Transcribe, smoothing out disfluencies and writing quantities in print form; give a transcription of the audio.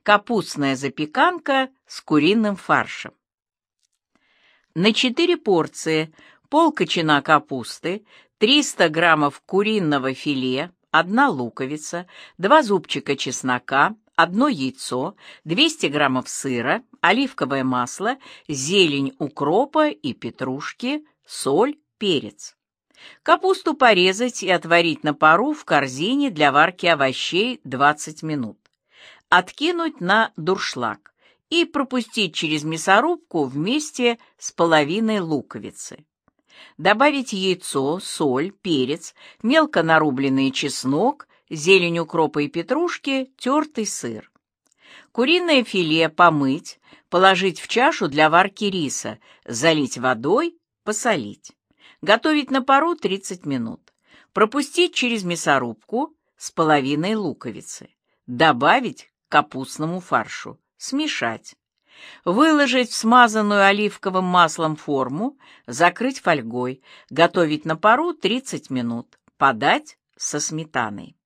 Капустная запеканка с куриным фаршем. На 4 порции полкочана капусты, 300 граммов куриного филе, 1 луковица, 2 зубчика чеснока, 1 яйцо, 200 граммов сыра, оливковое масло, зелень укропа и петрушки, соль, перец. Капусту порезать и отварить на пару в корзине для варки овощей 20 минут. Откинуть на дуршлаг и пропустить через мясорубку вместе с половиной луковицы. Добавить яйцо, соль, перец, мелко нарубленный чеснок, зелень укропа и петрушки, тертый сыр. Куриное филе помыть, положить в чашу для варки риса, залить водой, посолить. Готовить на пару 30 минут. Пропустить через мясорубку с половиной луковицы. Добавить к капустному фаршу. Смешать. Выложить в смазанную оливковым маслом форму, закрыть фольгой. Готовить на пару 30 минут. Подать со сметаной.